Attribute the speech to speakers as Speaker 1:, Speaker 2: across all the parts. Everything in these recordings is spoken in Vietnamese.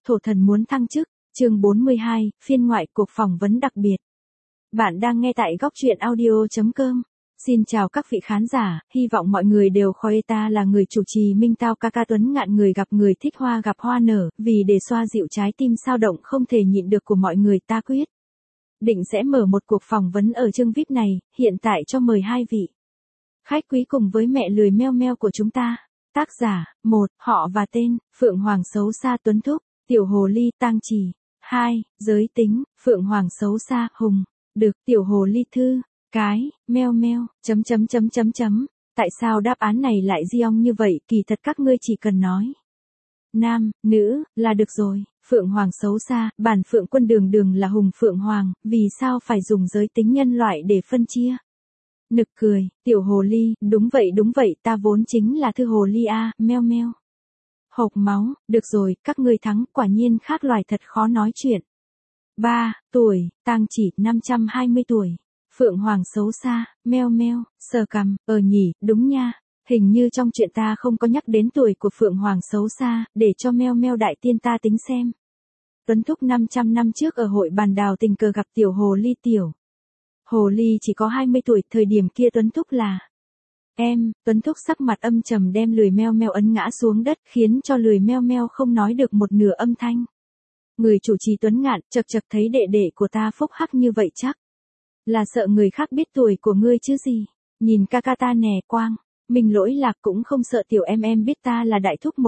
Speaker 1: thổ thần muốn thăng chức, chương 42, phiên ngoại cuộc phỏng vấn đặc biệt. Bạn đang nghe tại góc truyện audio.com. Xin chào các vị khán giả, hy vọng mọi người đều khỏe. Ta là người chủ trì Minh Tao Ca Tuấn Ngạn, người gặp người thích hoa gặp hoa nở, vì để xoa dịu trái tim sao động không thể nhịn được của mọi người, ta quyết định sẽ mở một cuộc phỏng vấn ở chương VIP này, hiện tại cho mời hai vị khách quý cùng với mẹ lười meo meo của chúng ta. Tác giả, 1, họ và tên, Phượng Hoàng xấu xa Tuấn Thúc, Tiểu Hồ Ly Tang Chỉ. 2, giới tính, Phượng Hoàng xấu xa Hùng, được, Tiểu Hồ Ly Thư, cái, meo meo, Tại sao đáp án này lại diong như vậy? Kỳ thật các ngươi chỉ cần nói nam, nữ, là được rồi. Phượng Hoàng xấu xa, bản Phượng Quân đường đường là Hùng Phượng Hoàng, vì sao phải dùng giới tính nhân loại để phân chia? Nực cười, Tiểu Hồ Ly, đúng vậy, ta vốn chính là Thư Hồ Ly a, meo meo. Hộc máu, được rồi, các ngươi thắng, quả nhiên khác loài thật khó nói chuyện. 3, tuổi, Tang Chỉ, 520 tuổi. Phượng Hoàng xấu xa, meo meo, sờ cằm, nhỉ, đúng nha. Hình như trong chuyện ta không có nhắc đến tuổi của Phượng Hoàng xấu xa, để cho meo meo đại tiên ta tính xem. Tuấn Thúc 500 năm trước ở hội bàn đào tình cờ gặp Tiểu Hồ Ly. Tiểu Hồ Ly chỉ có 20 tuổi, thời điểm kia Tuấn Thúc là em. Tuấn Thúc sắc mặt âm trầm đem lười meo meo ấn ngã xuống đất, khiến cho lười meo meo không nói được một nửa âm thanh. Người chủ trì Tuấn Ngạn chật thấy đệ đệ của ta phúc hắc như vậy chắc là sợ người khác biết tuổi của ngươi chứ gì. Nhìn ca ta nè Quang, mình lỗi lạc cũng không sợ tiểu em biết ta là đại thúc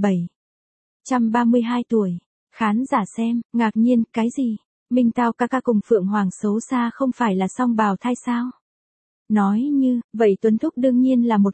Speaker 1: 1732 tuổi. Khán giả xem, ngạc nhiên, cái gì? Minh Tao ca cùng Phượng Hoàng xấu xa không phải là song bào thai sao? Nói như, vậy Tuấn Thúc đương nhiên là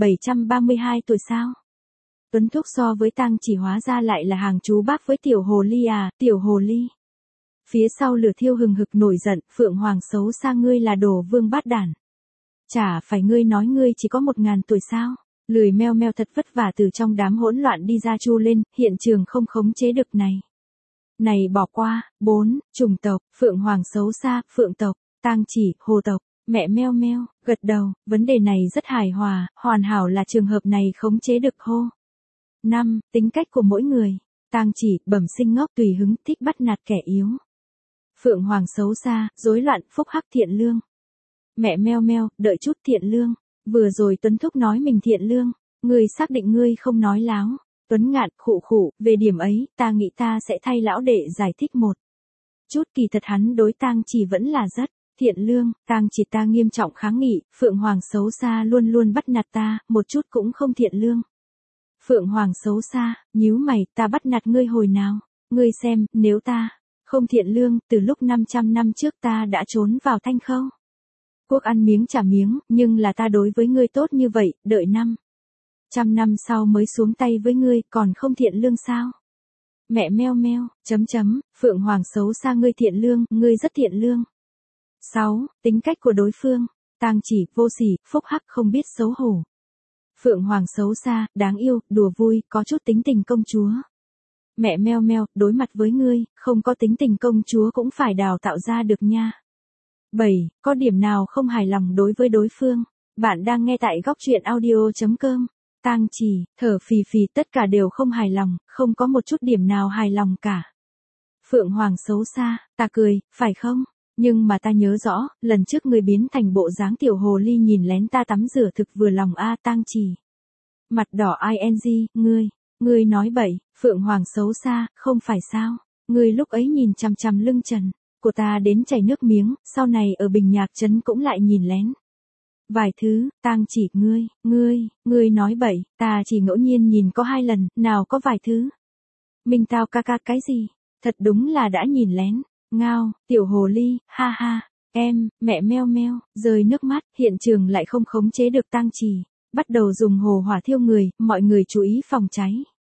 Speaker 1: 1732 tuổi sao? Tuấn Thúc so với Tang Chỉ hóa ra lại là hàng chú bác với Tiểu Hồ Ly à, Tiểu Hồ Ly. Phía sau lửa thiêu hừng hực nổi giận, Phượng Hoàng xấu xa, ngươi là đồ vương bát đản. Chả phải ngươi nói ngươi chỉ có 1000 tuổi sao? Lười meo meo thật vất vả từ trong đám hỗn loạn đi ra chu lên, hiện trường không khống chế được này. Này bỏ qua. 4, chủng tộc, Phượng Hoàng xấu xa, Phượng tộc, Tang Chỉ, Hồ tộc. Mẹ meo meo, gật đầu, vấn đề này rất hài hòa, hoàn hảo là trường hợp này khống chế được hô. 5, tính cách của mỗi người. Tang Chỉ, bẩm sinh ngốc tùy hứng, thích bắt nạt kẻ yếu. Phượng Hoàng xấu xa, rối loạn, phúc hắc thiện lương. Mẹ meo meo, đợi chút, thiện lương. Vừa rồi Tuấn Thúc nói mình thiện lương, ngươi xác định ngươi không nói láo. Tuấn Ngạn, khụ, về điểm ấy, ta nghĩ ta sẽ thay lão đệ giải thích một chút, kỳ thật hắn đối Tang Chỉ vẫn là rất thiện lương. Tang Chỉ, ta nghiêm trọng kháng nghị, Phượng Hoàng xấu xa luôn luôn bắt nạt ta, một chút cũng không thiện lương. Phượng Hoàng xấu xa, nhíu mày, ta bắt nạt ngươi hồi nào? Ngươi xem, nếu ta không thiện lương, từ lúc 500 năm trước ta đã trốn vào Thanh Khâu quốc ăn miếng trả miếng, nhưng là ta đối với ngươi tốt như vậy, đợi 500 năm sau mới xuống tay với ngươi, còn không thiện lương sao? Mẹ meo meo, Phượng Hoàng xấu xa, ngươi thiện lương, ngươi rất thiện lương. 6, tính cách của đối phương. Tang Chỉ, vô sỉ, phúc hắc, không biết xấu hổ. Phượng Hoàng xấu xa, đáng yêu, đùa vui, có chút tính tình công chúa. Mẹ meo meo, đối mặt với ngươi, không có tính tình công chúa cũng phải đào tạo ra được nha. 7, có điểm nào không hài lòng đối với đối phương? Bạn đang nghe tại góc truyện audio.com. Tang Chỉ, thở phì phì, tất cả đều không hài lòng, không có một chút điểm nào hài lòng cả. Phượng Hoàng xấu xa, ta cười, phải không? Nhưng mà ta nhớ rõ, lần trước ngươi biến thành bộ dáng Tiểu Hồ Ly nhìn lén ta tắm rửa thực vừa lòng a. Tang Chỉ, mặt đỏ ing, ngươi nói bậy. Phượng Hoàng xấu xa, không phải sao? Ngươi lúc ấy nhìn chằm lưng trần của ta đến chảy nước miếng, sau này ở Bình Nhạc trấn cũng lại nhìn lén vài thứ. Tang Chỉ, ngươi nói bậy, ta chỉ ngẫu nhiên nhìn có 2 lần, nào có vài thứ. Minh Tao ca cái gì? Thật đúng là đã nhìn lén. Ngao, Tiểu Hồ Ly, ha ha, em, mẹ meo meo, rơi nước mắt, hiện trường lại không khống chế được. Tang Chỉ bắt đầu dùng hồ hỏa thiêu người, mọi người chú ý phòng cháy.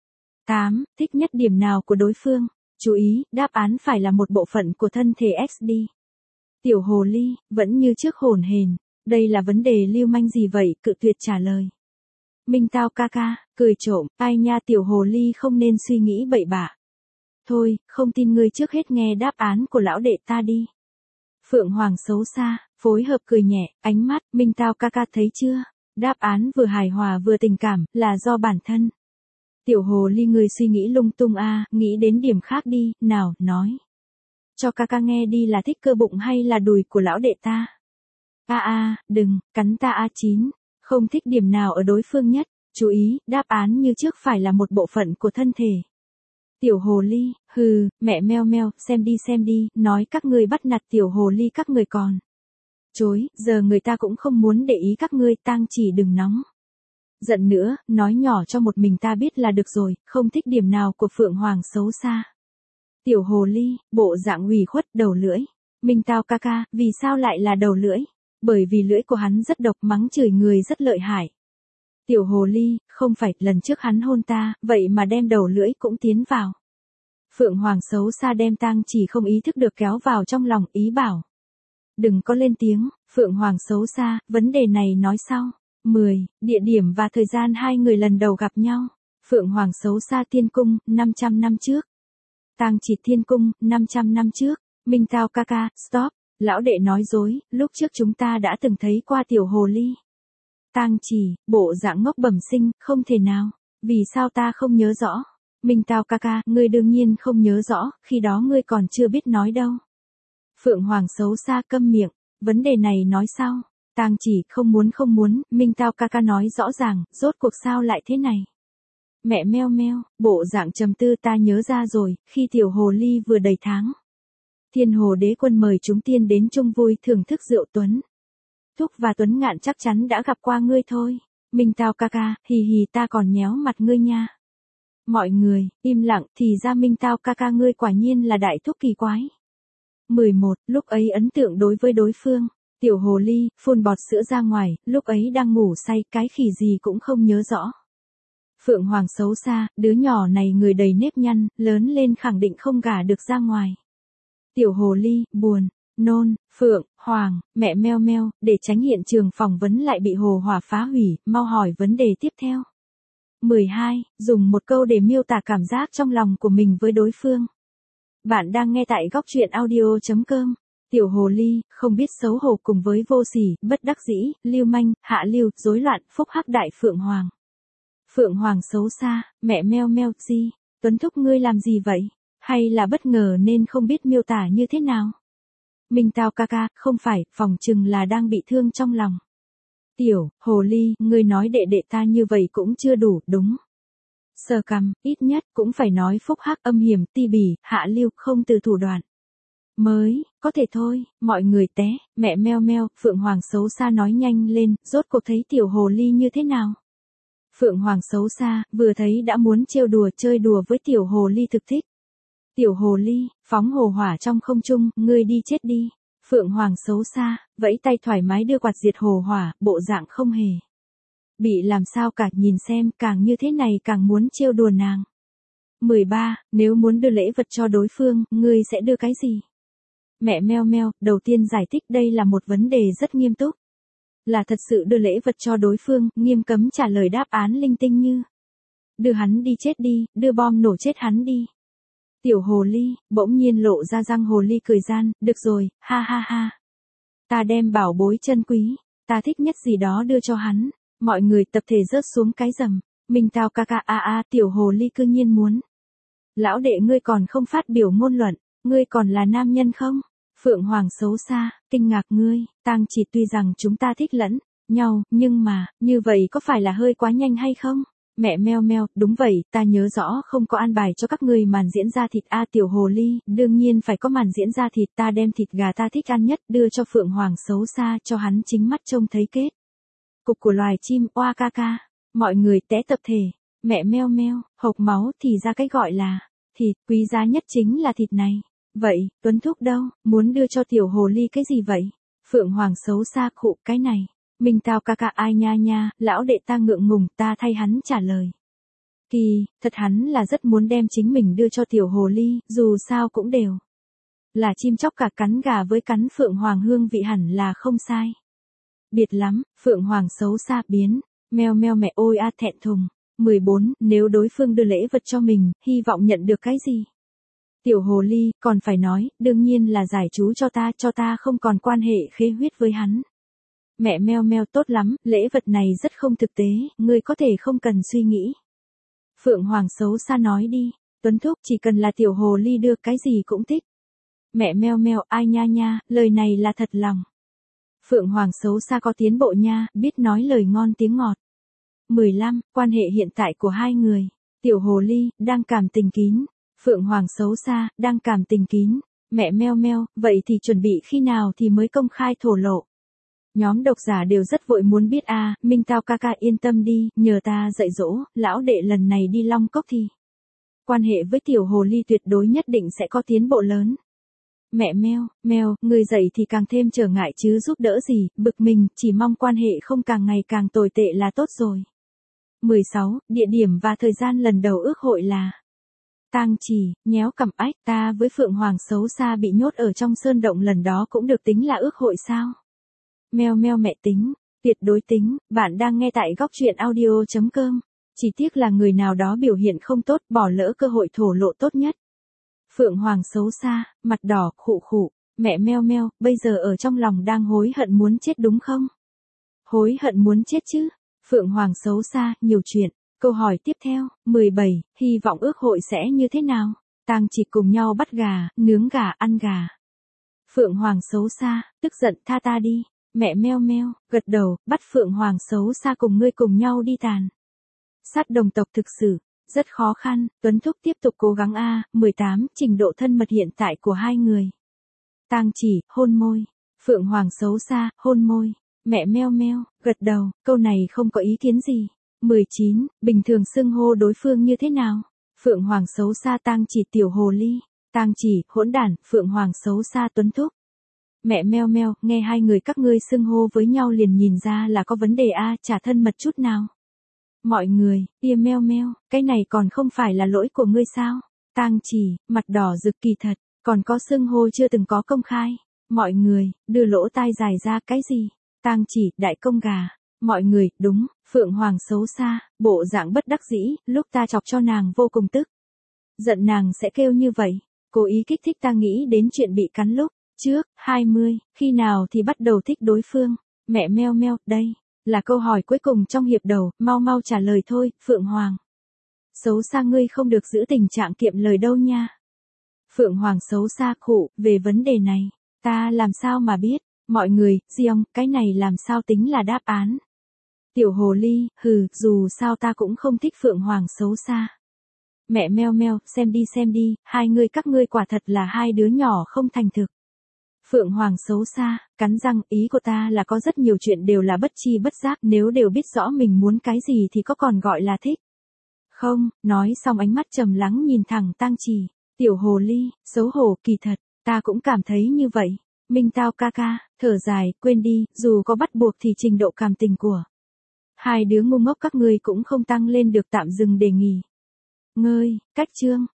Speaker 1: 8, thích nhất điểm nào của đối phương? Chú ý, đáp án phải là một bộ phận của thân thể XD. Tiểu Hồ Ly, vẫn như trước hổn hển, đây là vấn đề lưu manh gì vậy, cự tuyệt trả lời. Minh Tao ca, cười trộm, ai nha, Tiểu Hồ Ly không nên suy nghĩ bậy bạ. Thôi, không tin ngươi trước hết nghe đáp án của lão đệ ta đi. Phượng Hoàng xấu xa, phối hợp cười nhẹ, ánh mắt, Minh Tao ca thấy chưa? Đáp án vừa hài hòa vừa tình cảm, là do bản thân Tiểu hồ ly người suy nghĩ lung tung a, nghĩ đến điểm khác đi, nào, nói. Cho ca ca nghe đi, là thích cơ bụng hay là đùi của lão đệ ta? Đừng, cắn ta chín, không thích điểm nào ở đối phương nhất, chú ý, đáp án như trước phải là một bộ phận của thân thể. Tiểu hồ ly, hừ, mẹ meo meo, xem đi, nói các ngươi bắt nạt tiểu hồ ly các người còn. Chối, giờ người ta cũng không muốn để ý các ngươi, tang chỉ đừng nóng. Giận nữa, nói nhỏ cho một mình ta biết là được rồi, không thích điểm nào của Phượng Hoàng xấu xa. Tiểu hồ ly, bộ dạng ủy khuất, đầu lưỡi. Minh tao ca ca, vì sao lại là đầu lưỡi? Bởi vì lưỡi của hắn rất độc, mắng chửi người rất lợi hại. Tiểu hồ ly, không phải, lần trước hắn hôn ta, vậy mà đem đầu lưỡi cũng tiến vào. Phượng Hoàng xấu xa đem tang chỉ không ý thức được kéo vào trong lòng, ý bảo. Đừng có lên tiếng, Phượng Hoàng xấu xa, vấn đề này nói sau. 10. Địa điểm và thời gian hai người lần đầu gặp nhau. Phượng Hoàng xấu xa Thiên Cung, 500 năm trước. Tang chỉ Thiên Cung, 500 năm trước. Minh tao ca ca, stop. Lão đệ nói dối, lúc trước chúng ta đã từng thấy qua tiểu hồ ly. Tang chỉ, bộ dạng ngốc bẩm sinh, không thể nào. Vì sao ta không nhớ rõ? Minh tao ca ca, ngươi đương nhiên không nhớ rõ, khi đó ngươi còn chưa biết nói đâu. Phượng Hoàng xấu xa câm miệng, vấn đề này nói sau. Tang chỉ, không muốn, Minh tao ca ca nói rõ ràng, rốt cuộc sao lại thế này. Mẹ meo meo, bộ dạng trầm tư, ta nhớ ra rồi, khi tiểu hồ ly vừa đầy tháng. Thiên Hồ Đế Quân mời chúng tiên đến chung vui thưởng thức rượu Tuấn. Thúc và Tuấn Ngạn chắc chắn đã gặp qua ngươi thôi. Minh tao ca ca, hì hì, ta còn nhéo mặt ngươi nha. Mọi người, im lặng, thì ra Minh tao ca ca ngươi quả nhiên là đại thúc kỳ quái. 11. Lúc ấy ấn tượng đối với đối phương. Tiểu hồ ly, phun bọt sữa ra ngoài, lúc ấy đang ngủ say, cái khỉ gì cũng không nhớ rõ. Phượng Hoàng xấu xa, đứa nhỏ này người đầy nếp nhăn, lớn lên khẳng định không gả được ra ngoài. Tiểu hồ ly, buồn, nôn, Phượng, Hoàng, mẹ meo meo, để tránh hiện trường phỏng vấn lại bị hồ hỏa phá hủy, mau hỏi vấn đề tiếp theo. 12. Dùng một câu để miêu tả cảm giác trong lòng của mình với đối phương. Bạn đang nghe tại góc truyện audio.com. Tiểu hồ ly, không biết xấu hổ cùng với vô sỉ, bất đắc dĩ, lưu manh, hạ lưu, rối loạn, phúc hắc đại Phượng Hoàng. Phượng Hoàng xấu xa, mẹ meo meo, gì? Tuấn thúc ngươi làm gì vậy? Hay là bất ngờ nên không biết miêu tả như thế nào? Minh tao ca ca, không phải, phòng chừng là đang bị thương trong lòng. Tiểu, hồ ly, ngươi nói đệ đệ ta như vậy cũng chưa đủ, đúng. Sờ cằm, ít nhất cũng phải nói phúc hắc, âm hiểm, ti bỉ, hạ lưu, không từ thủ đoạn. Mới, có thể thôi, mọi người té, mẹ meo meo, Phượng Hoàng xấu xa nói nhanh lên, rốt cuộc thấy tiểu hồ ly như thế nào? Phượng Hoàng xấu xa, vừa thấy đã muốn trêu đùa chơi đùa với tiểu hồ ly thực thích. Tiểu hồ ly, phóng hồ hỏa trong không trung, ngươi đi chết đi. Phượng Hoàng xấu xa, vẫy tay thoải mái đưa quạt diệt hồ hỏa, bộ dạng không hề bị làm sao cả, nhìn xem, càng như thế này càng muốn trêu đùa nàng. 13. Nếu muốn đưa lễ vật cho đối phương, ngươi sẽ đưa cái gì? Mẹ meo meo, đầu tiên giải thích đây là một vấn đề rất nghiêm túc. Là thật sự đưa lễ vật cho đối phương, nghiêm cấm trả lời đáp án linh tinh như đưa hắn đi chết đi, đưa bom nổ chết hắn đi. Tiểu hồ ly, bỗng nhiên lộ ra răng hồ ly cười gian, được rồi, ha ha ha. Ta đem bảo bối chân quý, ta thích nhất gì đó đưa cho hắn. Mọi người tập thể rớt xuống cái rầm. Minh tao ca ca tiểu hồ ly cư nhiên muốn. Lão đệ ngươi còn không phát biểu ngôn luận, ngươi còn là nam nhân không? Phượng Hoàng xấu xa, kinh ngạc ngươi, Tang chỉ tuy rằng chúng ta thích lẫn nhau, nhưng mà, như vậy có phải là hơi quá nhanh hay không? Mẹ meo meo, đúng vậy, ta nhớ rõ không có an bài cho các ngươi màn diễn ra thịt tiểu hồ ly, đương nhiên phải có màn diễn ra thịt, ta đem thịt gà ta thích ăn nhất đưa cho Phượng Hoàng xấu xa cho hắn chính mắt trông thấy kết. Cục của loài chim, oa ca ca, mọi người té tập thể, mẹ meo meo, hộc máu thì ra cái gọi là thịt, quý giá nhất chính là thịt này. Vậy, Tuấn thúc đâu, muốn đưa cho tiểu hồ ly cái gì vậy? Phượng Hoàng xấu xa khụ, cái này. Minh tao ca ca ai nha nha, lão đệ ta ngượng ngùng, ta thay hắn trả lời. Kỳ, thật hắn là rất muốn đem chính mình đưa cho tiểu hồ ly, dù sao cũng đều là chim chóc cả, cắn gà với cắn Phượng Hoàng hương vị hẳn là không sai. Biệt lắm, Phượng Hoàng xấu xa biến, meo meo mẹ ôi thẹn thùng. 14. Nếu đối phương đưa lễ vật cho mình, hy vọng nhận được cái gì? Tiểu hồ ly, còn phải nói, đương nhiên là giải chú cho ta không còn quan hệ khế huyết với hắn. Mẹ meo meo tốt lắm, lễ vật này rất không thực tế, ngươi có thể không cần suy nghĩ. Phượng Hoàng xấu xa nói đi, Tuấn Thúc chỉ cần là tiểu hồ ly đưa cái gì cũng thích. Mẹ meo meo, ai nha nha, lời này là thật lòng. Phượng Hoàng xấu xa có tiến bộ nha, biết nói lời ngon tiếng ngọt. 15. Quan hệ hiện tại của hai người. Tiểu hồ ly, đang cảm tình kín. Phượng Hoàng xấu xa, đang cảm tình kín. Mẹ meo meo, vậy thì chuẩn bị khi nào thì mới công khai thổ lộ. Nhóm độc giả đều rất vội muốn biết Minh Tao ca ca yên tâm đi, nhờ ta dạy dỗ, lão đệ lần này đi Long Cốc thì. Quan hệ với tiểu hồ ly tuyệt đối nhất định sẽ có tiến bộ lớn. Mẹ meo, meo, người dạy thì càng thêm trở ngại chứ giúp đỡ gì, bực mình, chỉ mong quan hệ không càng ngày càng tồi tệ là tốt rồi. 16. Địa điểm và thời gian lần đầu ước hội là Tang Chỉ, nhéo cằm ách, ta với Phượng Hoàng xấu xa bị nhốt ở trong sơn động lần đó cũng được tính là ước hội sao? Meo meo mẹ tính, tuyệt đối tính, bạn đang nghe tại góc truyện audio.com. Chỉ tiếc là người nào đó biểu hiện không tốt, bỏ lỡ cơ hội thổ lộ tốt nhất. Phượng Hoàng xấu xa, mặt đỏ, khụ khụ, mẹ meo meo, bây giờ ở trong lòng đang hối hận muốn chết đúng không? Hối hận muốn chết chứ? Phượng Hoàng xấu xa, nhiều chuyện. Câu hỏi tiếp theo, 17, hy vọng ước hội sẽ như thế nào? Tang Chỉ cùng nhau bắt gà, nướng gà, ăn gà. Phượng Hoàng xấu xa, tức giận, tha ta đi. Mẹ meo meo, gật đầu, bắt Phượng Hoàng xấu xa cùng ngươi cùng nhau đi tàn. Sát đồng tộc thực sự rất khó khăn, Tuấn Thúc tiếp tục cố gắng 18, trình độ thân mật hiện tại của hai người. Tang Chỉ, hôn môi. Phượng Hoàng xấu xa, hôn môi. Mẹ meo meo, gật đầu, câu này không có ý kiến gì. 19, bình thường xưng hô đối phương như thế nào? Phượng Hoàng xấu xa Tang Chỉ tiểu hồ ly. Tang Chỉ, hỗn đản, Phượng Hoàng xấu xa Tuấn Thúc. Mẹ meo meo, nghe hai người các ngươi xưng hô với nhau liền nhìn ra là có vấn đề chả thân mật chút nào. Mọi người, tia meo meo, cái này còn không phải là lỗi của ngươi sao? Tang Chỉ, mặt đỏ rực kỳ thật, còn có xưng hô chưa từng có công khai. Mọi người, đưa lỗ tai dài ra cái gì? Tang Chỉ, đại công gà. Mọi người, đúng, Phượng Hoàng xấu xa, bộ dạng bất đắc dĩ, lúc ta chọc cho nàng vô cùng tức. Giận nàng sẽ kêu như vậy, cố ý kích thích ta nghĩ đến chuyện bị cắn lúc trước. 20, khi nào thì bắt đầu thích đối phương? Mẹ meo meo, đây là câu hỏi cuối cùng trong hiệp đầu, mau mau trả lời thôi, Phượng Hoàng. Xấu xa ngươi không được giữ tình trạng kiệm lời đâu nha. Phượng Hoàng xấu xa khụ, về vấn đề này, ta làm sao mà biết? Mọi người, Giong, cái này làm sao tính là đáp án? Tiểu hồ ly, dù sao ta cũng không thích Phượng Hoàng xấu xa. Mẹ meo meo, xem đi, hai người các ngươi quả thật là hai đứa nhỏ không thành thực. Phượng Hoàng xấu xa, cắn răng, ý của ta là có rất nhiều chuyện đều là bất chi bất giác, nếu đều biết rõ mình muốn cái gì thì có còn gọi là thích. Không, nói xong ánh mắt trầm lắng nhìn thẳng Tang Chỉ, tiểu hồ ly, xấu hổ, kỳ thật, ta cũng cảm thấy như vậy. Minh Tao ca ca, thở dài, quên đi, dù có bắt buộc thì trình độ cảm tình của hai đứa ngu ngốc các ngươi cũng không tăng lên được, tạm dừng đề nghị. Ngơi, cách chương.